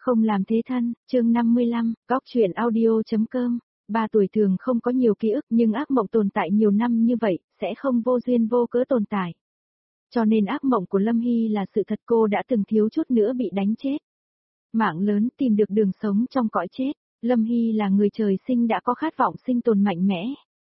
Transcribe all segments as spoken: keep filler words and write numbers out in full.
Không làm thế thân, chương năm mươi lăm, góc chuyện audio.com. Ba tuổi thường không có nhiều ký ức nhưng ác mộng tồn tại nhiều năm như vậy, sẽ không vô duyên vô cớ tồn tại. Cho nên ác mộng của Lâm Hy là sự thật, cô đã từng thiếu chút nữa bị đánh chết. Mạng lớn tìm được đường sống trong cõi chết. Lâm Hy là người trời sinh đã có khát vọng sinh tồn mạnh mẽ.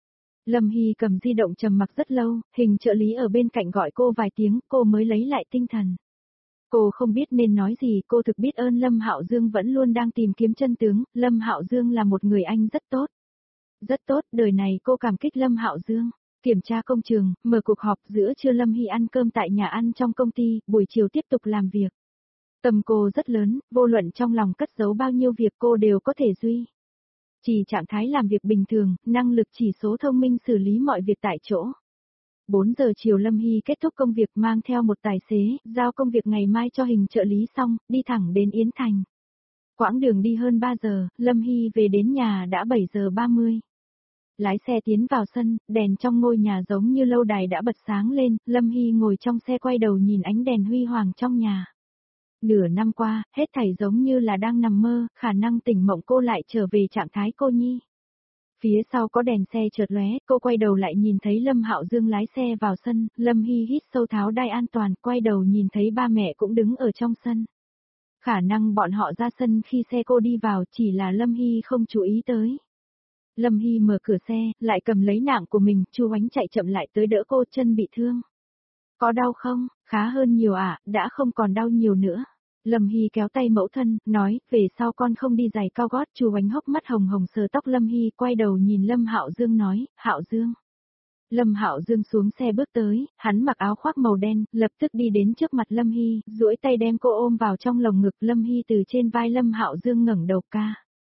Lâm Hy cầm di động trầm mặc rất lâu, hình trợ lý ở bên cạnh gọi cô vài tiếng, cô mới lấy lại tinh thần. Cô không biết nên nói gì, cô thực biết ơn Lâm Hạo Dương vẫn luôn đang tìm kiếm chân tướng, Lâm Hạo Dương là một người anh rất tốt. Rất tốt, đời này cô cảm kích Lâm Hạo Dương. Kiểm tra công trường, mở cuộc họp, giữa trưa Lâm Hy ăn cơm tại nhà ăn trong công ty, buổi chiều tiếp tục làm việc. Tâm cô rất lớn, vô luận trong lòng cất giấu bao nhiêu việc cô đều có thể duy. Chỉ trạng thái làm việc bình thường, năng lực chỉ số thông minh xử lý mọi việc tại chỗ. bốn giờ chiều Lâm Hy kết thúc công việc mang theo một tài xế, giao công việc ngày mai cho hình trợ lý xong, đi thẳng đến Yến Thành. Quãng đường đi hơn ba giờ, Lâm Hy về đến nhà đã bảy giờ ba mươi. Lái xe tiến vào sân, đèn trong ngôi nhà giống như lâu đài đã bật sáng lên, Lâm Hy ngồi trong xe quay đầu nhìn ánh đèn huy hoàng trong nhà. Nửa năm qua, hết thảy giống như là đang nằm mơ, khả năng tỉnh mộng cô lại trở về trạng thái cô nhi. Phía sau có đèn xe chợt lóe, cô quay đầu lại nhìn thấy Lâm Hạo Dương lái xe vào sân, Lâm Hy hít sâu tháo đai an toàn, quay đầu nhìn thấy ba mẹ cũng đứng ở trong sân. Khả năng bọn họ ra sân khi xe cô đi vào, chỉ là Lâm Hy không chú ý tới. Lâm Hy mở cửa xe, lại cầm lấy nạng của mình, Chu Oánh chạy chậm lại tới đỡ cô, chân bị thương. Có đau không? Khá hơn nhiều ạ, à, đã không còn đau nhiều nữa. Lâm Hy kéo tay mẫu thân, nói, về sau con không đi giày cao gót. Chu Oánh hốc mắt hồng hồng sờ tóc Lâm Hy, quay đầu nhìn Lâm Hạo Dương nói, Hạo Dương. Lâm Hạo Dương xuống xe bước tới, hắn mặc áo khoác màu đen, lập tức đi đến trước mặt Lâm Hy, duỗi tay đem cô ôm vào trong lồng ngực. Lâm Hy từ trên vai Lâm Hạo Dương ngẩng đầu ca.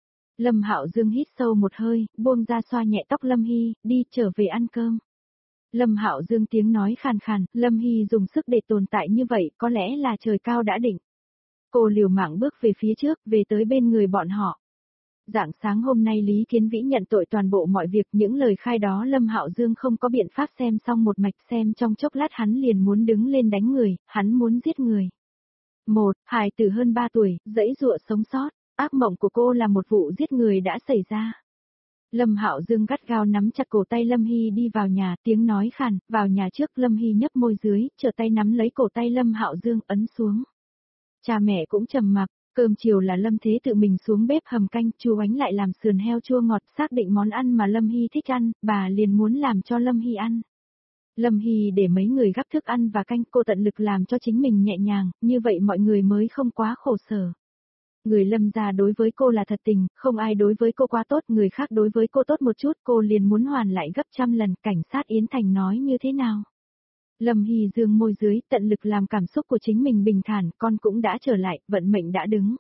Lâm Hạo Dương hít sâu một hơi, buông ra xoa nhẹ tóc Lâm Hy, đi trở về ăn cơm. Lâm Hạo Dương tiếng nói khàn khàn, Lâm Hy dùng sức để tồn tại như vậy, có lẽ là trời cao đã định. Cô liều mạng bước về phía trước, về tới bên người bọn họ. Rạng sáng hôm nay Lý Kiến Vĩ nhận tội toàn bộ mọi việc, những lời khai đó Lâm Hạo Dương không có biện pháp xem xong một mạch, xem trong chốc lát hắn liền muốn đứng lên đánh người, hắn muốn giết người. Một, hài tử hơn ba tuổi, dãy dụa sống sót, ác mộng của cô là một vụ giết người đã xảy ra. Lâm Hạo Dương gắt gao nắm chặt cổ tay Lâm Hy đi vào nhà, tiếng nói khàn, vào nhà trước. Lâm Hy nhấp môi dưới, trở tay nắm lấy cổ tay Lâm Hạo Dương ấn xuống. Cha mẹ cũng trầm mặc, cơm chiều là Lâm Thế tự mình xuống bếp hầm canh, Chu Oánh lại làm sườn heo chua ngọt, xác định món ăn mà Lâm Hy thích ăn, bà liền muốn làm cho Lâm Hy ăn. Lâm Hy để mấy người gắp thức ăn và canh, cô tận lực làm cho chính mình nhẹ nhàng, như vậy mọi người mới không quá khổ sở. Người Lâm gia đối với cô là thật tình, không ai đối với cô quá tốt, người khác đối với cô tốt một chút, cô liền muốn hoàn lại gấp trăm lần. Cảnh sát Yến Thành nói như thế nào? Lâm Hy dương môi dưới, tận lực làm cảm xúc của chính mình bình thản, con cũng đã trở lại, vận mệnh đã đứng.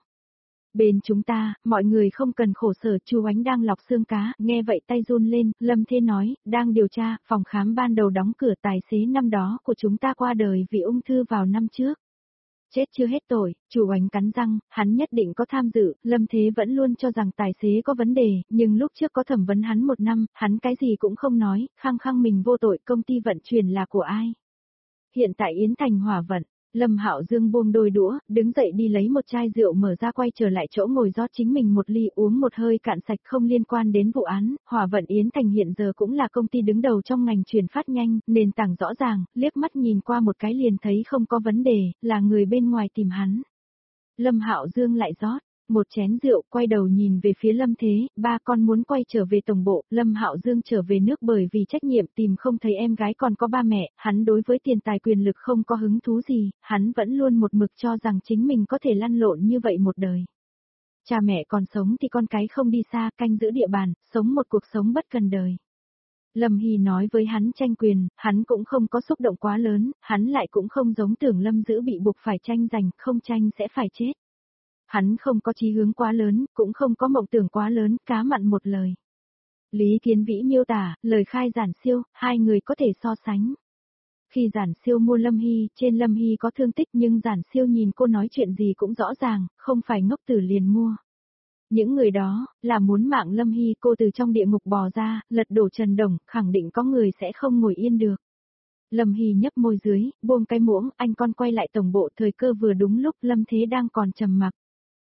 Bên chúng ta, mọi người không cần khổ sở. Chu Oánh đang lọc xương cá, nghe vậy tay run lên. Lâm Thế nói, đang điều tra, phòng khám ban đầu đóng cửa, tài xế năm đó của chúng ta qua đời vì ung thư vào năm trước. Chết chưa hết tội. Chu Oánh cắn răng, hắn nhất định có tham dự. Lâm Thế vẫn luôn cho rằng tài xế có vấn đề, nhưng lúc trước có thẩm vấn hắn một năm, hắn cái gì cũng không nói, khăng khăng mình vô tội. Công ty vận chuyển là của ai? Hiện tại Yến Thành hỏa vận. Lâm Hạo Dương buông đôi đũa, đứng dậy đi lấy một chai rượu mở ra, quay trở lại chỗ ngồi rót chính mình một ly, uống một hơi cạn sạch. Không liên quan đến vụ án, hỏa vận Yến Thành hiện giờ cũng là công ty đứng đầu trong ngành chuyển phát nhanh, nền tảng rõ ràng, liếc mắt nhìn qua một cái liền thấy không có vấn đề, là người bên ngoài tìm hắn. Lâm Hạo Dương lại rót một chén rượu, quay đầu nhìn về phía Lâm Thế, ba con muốn quay trở về tổng bộ. Lâm Hạo Dương trở về nước bởi vì trách nhiệm, tìm không thấy em gái còn có ba mẹ, hắn đối với tiền tài quyền lực không có hứng thú gì, hắn vẫn luôn một mực cho rằng chính mình có thể lăn lộn như vậy một đời. Cha mẹ còn sống thì con cái không đi xa, canh giữ địa bàn, sống một cuộc sống bất cần đời. Lâm Hy nói với hắn tranh quyền, hắn cũng không có xúc động quá lớn, hắn lại cũng không giống Tưởng Lâm Dữ bị buộc phải tranh giành, không tranh sẽ phải chết. Hắn không có chí hướng quá lớn, cũng không có mộng tưởng quá lớn, cá mặn một lời. Lý Kiến Vĩ miêu tả, lời khai Giản Siêu, hai người có thể so sánh. Khi Giản Siêu mua Lâm Hy, trên Lâm Hy có thương tích nhưng Giản Siêu nhìn cô nói chuyện gì cũng rõ ràng, không phải ngốc tử liền mua. Những người đó, là muốn mạng Lâm Hy, cô từ trong địa ngục bò ra, lật đổ Trần Đồng, khẳng định có người sẽ không ngồi yên được. Lâm Hy nhấp môi dưới, buông cái muỗng, anh con quay lại tổng bộ, thời cơ vừa đúng lúc Lâm Thế đang còn trầm mặc.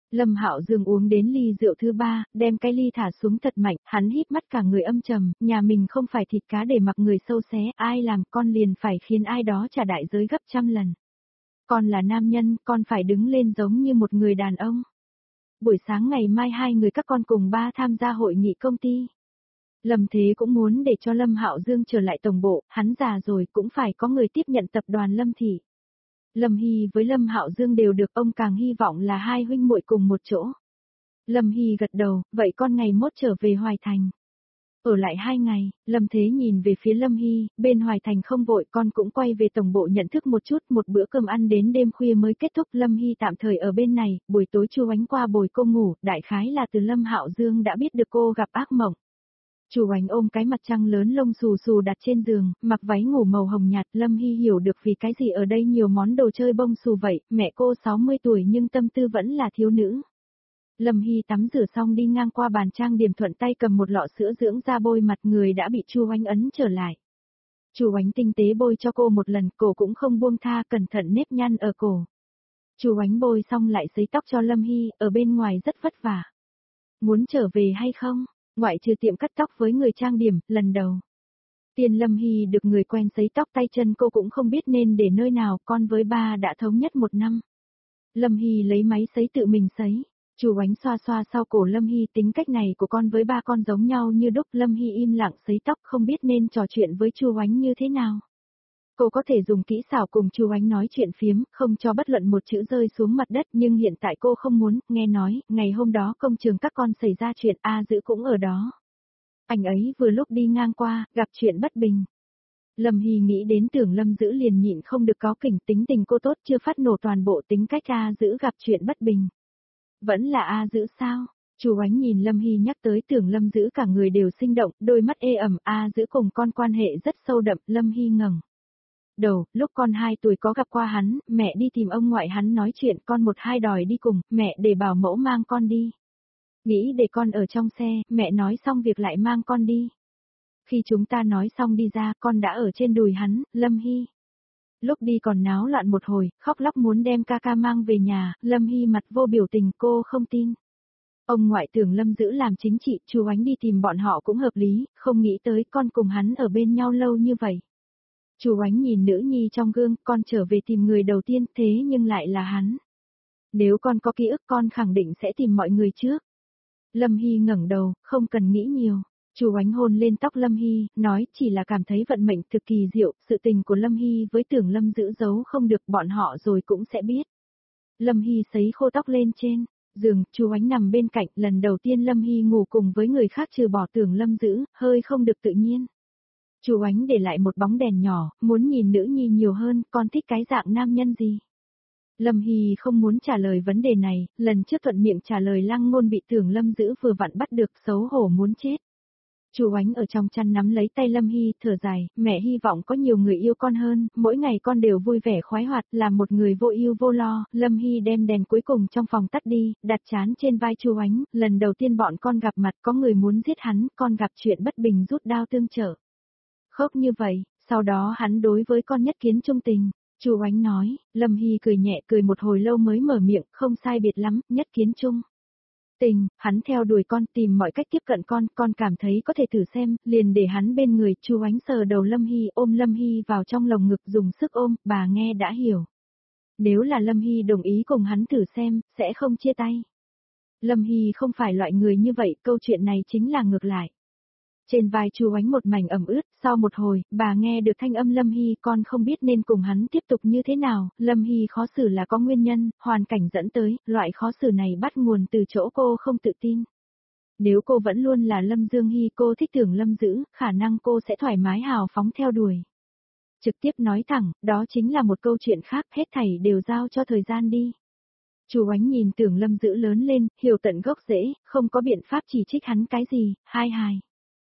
Lâm Hạo Dương uống đến ly rượu thứ ba, đem cái ly thả xuống thật mạnh, hắn híp mắt cả người âm trầm, nhà mình không phải thịt cá để mặc người sâu xé, ai làm con liền phải khiến ai đó trả đại giới gấp trăm lần. Con là nam nhân, con phải đứng lên giống như một người đàn ông. Buổi sáng ngày mai hai người các con cùng ba tham gia hội nghị công ty. Lâm Thế cũng muốn để cho Lâm Hạo Dương trở lại tổng bộ, hắn già rồi cũng phải có người tiếp nhận tập đoàn Lâm Thị. Lâm Hy với Lâm Hạo Dương đều được, ông càng hy vọng là hai huynh muội cùng một chỗ. Lâm Hy gật đầu, vậy con ngày mốt trở về Hoài Thành. Ở lại hai ngày, Lâm Thế nhìn về phía Lâm Hy, bên Hoài Thành không vội, con cũng quay về tổng bộ nhận thức một chút, một bữa cơm ăn đến đêm khuya mới kết thúc. Lâm Hy tạm thời ở bên này, buổi tối Chu Ánh qua bồi cô ngủ, đại khái là từ Lâm Hạo Dương đã biết được cô gặp ác mộng. Chu Ánh ôm cái mặt trăng lớn lông xù xù đặt trên giường, mặc váy ngủ màu hồng nhạt. Lâm Hy hiểu được vì cái gì ở đây nhiều món đồ chơi bông xù vậy, mẹ cô sáu mươi tuổi nhưng tâm tư vẫn là thiếu nữ. Lâm Hy tắm rửa xong đi ngang qua bàn trang điểm thuận tay cầm một lọ sữa dưỡng da bôi mặt, người đã bị Chu Ánh ấn trở lại. Chu Ánh tinh tế bôi cho cô một lần, cổ cũng không buông tha, cẩn thận nếp nhăn ở cổ. Chu Ánh bôi xong lại sấy tóc cho Lâm Hy, ở bên ngoài rất vất vả. Muốn trở về hay không? Ngoại trừ tiệm cắt tóc với người trang điểm, lần đầu. Tiền Lâm Hy được người quen sấy tóc tay chân cô cũng không biết nên để nơi nào, con với ba đã thống nhất một năm. Lâm Hy lấy máy sấy tự mình sấy. Chu Ánh xoa xoa sau cổ Lâm Hy, tính cách này của con với ba con giống nhau như đúc. Lâm Hy im lặng sấy tóc, không biết nên trò chuyện với Chu Ánh như thế nào. Cô có thể dùng kỹ xảo cùng Chu Ánh nói chuyện phiếm, không cho bất luận một chữ rơi xuống mặt đất, nhưng hiện tại cô không muốn. Nghe nói, ngày hôm đó công trường các con xảy ra chuyện, A Dữ cũng ở đó. Anh ấy vừa lúc đi ngang qua, gặp chuyện bất bình. Lâm Hy nghĩ đến Tưởng Lâm Dữ liền nhịn không được cáu kỉnh, tính tình cô tốt chưa phát nổ toàn bộ tính cách A Dữ gặp chuyện bất bình. Vẫn là A Dữ sao? Chu Ánh nhìn Lâm Hy nhắc tới Tưởng Lâm Dữ cả người đều sinh động, đôi mắt ê ẩm. A Dữ cùng con quan hệ rất sâu đậm. Lâm Hy ngẩng đầu, lúc con hai tuổi có gặp qua hắn, mẹ đi tìm ông ngoại hắn nói chuyện, con một hai đòi đi cùng, mẹ để bảo mẫu mang con đi. Nghĩ để con ở trong xe, mẹ nói xong việc lại mang con đi. Khi chúng ta nói xong đi ra, con đã ở trên đùi hắn. Lâm Hy. Lúc đi còn náo loạn một hồi, khóc lóc muốn đem ca ca mang về nhà. Lâm Hy mặt vô biểu tình, cô không tin. Ông ngoại Tưởng Lâm Dữ làm chính trị, Chu Ánh đi tìm bọn họ cũng hợp lý, không nghĩ tới con cùng hắn ở bên nhau lâu như vậy. Chu Ánh nhìn nữ nhi trong gương, con trở về tìm người đầu tiên, thế nhưng lại là hắn. Nếu con có ký ức con khẳng định sẽ tìm mọi người trước. Lâm Hy ngẩng đầu, không cần nghĩ nhiều. Chu Ánh hôn lên tóc Lâm Hy, nói chỉ là cảm thấy vận mệnh thực kỳ diệu, sự tình của Lâm Hy với Tưởng Lâm Dữ giấu không được, bọn họ rồi cũng sẽ biết. Lâm Hy sấy khô tóc lên trên giường, Chu Ánh nằm bên cạnh, lần đầu tiên Lâm Hy ngủ cùng với người khác trừ bỏ Tưởng Lâm Dữ, hơi không được tự nhiên. Chu Ánh để lại một bóng đèn nhỏ, muốn nhìn nữ nhi nhiều hơn, con thích cái dạng nam nhân gì? Lâm Hy không muốn trả lời vấn đề này, lần trước thuận miệng trả lời Lăng Ngôn bị Tưởng Lâm Dữ vừa vặn bắt được, xấu hổ muốn chết. Chu Ánh ở trong chăn nắm lấy tay Lâm Hy, thở dài, mẹ hy vọng có nhiều người yêu con hơn, mỗi ngày con đều vui vẻ khoái hoạt, làm một người vô ưu vô lo. Lâm Hy đem đèn cuối cùng trong phòng tắt đi, đặt chán trên vai Chu Ánh, lần đầu tiên bọn con gặp mặt, có người muốn giết hắn, con gặp chuyện bất bình rút đao tương trợ. Khóc như vậy, sau đó hắn đối với con nhất kiến trung tình. Chu Ánh nói. Lâm Hy cười nhẹ, cười một hồi lâu mới mở miệng, không sai biệt lắm, nhất kiến trung tình. Hắn theo đuổi con, tìm mọi cách tiếp cận con, con cảm thấy có thể thử xem, liền để hắn bên người. Chu Ánh sờ đầu Lâm Hy, ôm Lâm Hy vào trong lồng ngực dùng sức ôm, bà nghe đã hiểu. Nếu là Lâm Hy đồng ý cùng hắn thử xem, sẽ không chia tay. Lâm Hy không phải loại người như vậy, câu chuyện này chính là ngược lại. Trên vai Chu Ánh một mảnh ẩm ướt, sau một hồi, bà nghe được thanh âm Lâm Hy, con không biết nên cùng hắn tiếp tục như thế nào. Lâm Hy khó xử là có nguyên nhân, hoàn cảnh dẫn tới, loại khó xử này bắt nguồn từ chỗ cô không tự tin. Nếu cô vẫn luôn là Lâm Dương Hy, cô thích Tưởng Lâm Dữ, khả năng cô sẽ thoải mái hào phóng theo đuổi. Trực tiếp nói thẳng, đó chính là một câu chuyện khác, hết thảy đều giao cho thời gian đi. Chu Ánh nhìn Tưởng Lâm Dữ lớn lên, hiểu tận gốc rễ, không có biện pháp chỉ trích hắn cái gì, hai hài.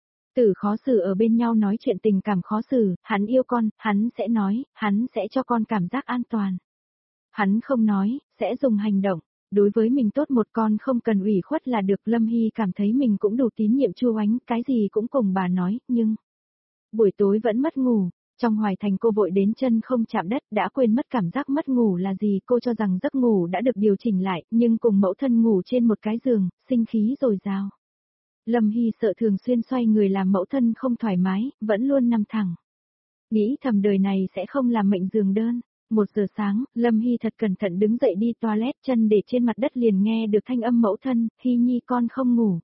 Tử khó xử ở bên nhau nói chuyện tình cảm khó xử, hắn yêu con, hắn sẽ nói, hắn sẽ cho con cảm giác an toàn. Hắn không nói, sẽ dùng hành động, đối với mình tốt một con không cần ủy khuất là được. Lâm Hy cảm thấy mình cũng đủ tín nhiệm Chu Ánh, cái gì cũng cùng bà nói, nhưng buổi tối vẫn mất ngủ, Trong Hoài Thành cô vội đến chân không chạm đất, đã quên mất cảm giác mất ngủ là gì, cô cho rằng giấc ngủ đã được điều chỉnh lại, nhưng cùng mẫu thân ngủ trên một cái giường, sinh khí dồi dào. Lâm Hy sợ thường xuyên xoay người làm mẫu thân không thoải mái, vẫn luôn nằm thẳng. Nghĩ thầm đời này sẽ không làm mệnh giường đơn. Một giờ sáng, Lâm Hy thật cẩn thận đứng dậy đi toilet, chân để trên mặt đất liền nghe được thanh âm mẫu thân, Hy Nhi con không ngủ.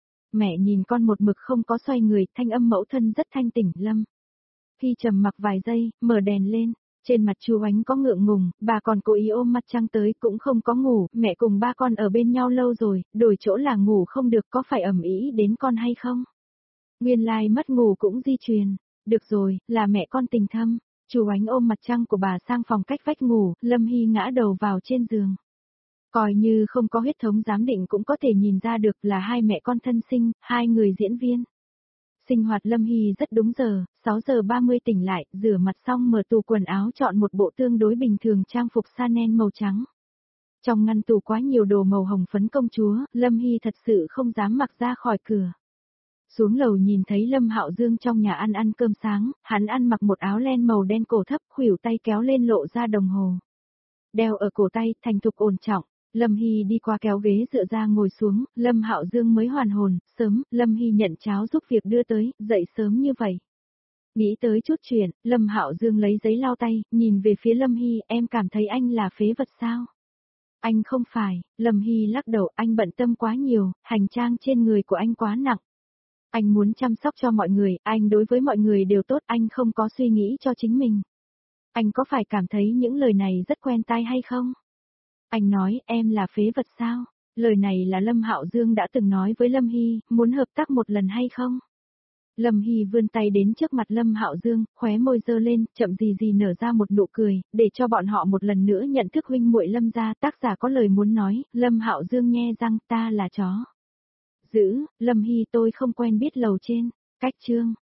Mẹ nhìn con một mực không có xoay người, thanh âm mẫu thân rất thanh tỉnh. Lâm Hy trầm mặc vài giây, mở đèn lên. Trên mặt Chu Oánh có ngượng ngùng, bà còn cố ý ôm mặt trăng tới cũng không có ngủ, mẹ cùng ba con ở bên nhau lâu rồi, đổi chỗ là ngủ không được, có phải ầm ĩ đến con hay không? Nguyên lai mất ngủ cũng di truyền. Được rồi, là mẹ con tình thâm. Chu Oánh ôm mặt trăng của bà sang phòng cách vách ngủ, Lâm Hy ngã đầu vào trên giường. Coi như không có huyết thống giám định cũng có thể nhìn ra được là hai mẹ con thân sinh, hai người diễn viên. Sinh hoạt Lâm Hy rất đúng giờ, sáu giờ ba mươi tỉnh lại, rửa mặt xong mở tủ quần áo chọn một bộ tương đối bình thường trang phục Chanel màu trắng. Trong ngăn tủ quá nhiều đồ màu hồng phấn công chúa, Lâm Hy thật sự không dám mặc ra khỏi cửa. Xuống lầu nhìn thấy Lâm Hạo Dương trong nhà ăn ăn cơm sáng, hắn ăn mặc một áo len màu đen cổ thấp, khuỷu tay kéo lên lộ ra đồng hồ. Đeo ở cổ tay, thành thục ổn trọng. Lâm Hy đi qua kéo ghế dựa ra ngồi xuống, Lâm Hạo Dương mới hoàn hồn, sớm, Lâm Hy nhận cháo giúp việc đưa tới, dậy sớm như vậy. Nghĩ tới chút chuyện, Lâm Hạo Dương lấy giấy lau tay, nhìn về phía Lâm Hy, em cảm thấy anh là phế vật sao? Anh không phải, Lâm Hy lắc đầu, anh bận tâm quá nhiều, hành trang trên người của anh quá nặng. Anh muốn chăm sóc cho mọi người, anh đối với mọi người đều tốt, anh không có suy nghĩ cho chính mình. Anh có phải cảm thấy những lời này rất quen tai hay không? Anh nói, em là phế vật sao? Lời này là Lâm Hạo Dương đã từng nói với Lâm Hy, muốn hợp tác một lần hay không? Lâm Hy vươn tay đến trước mặt Lâm Hạo Dương, khóe môi dơ lên, chậm gì gì nở ra một nụ cười, để cho bọn họ một lần nữa nhận thức huynh muội Lâm gia. Tác giả có lời muốn nói, Lâm Hạo Dương nhe răng, ta là chó. Giữ, Lâm Hy tôi không quen biết lầu trên, cách chương.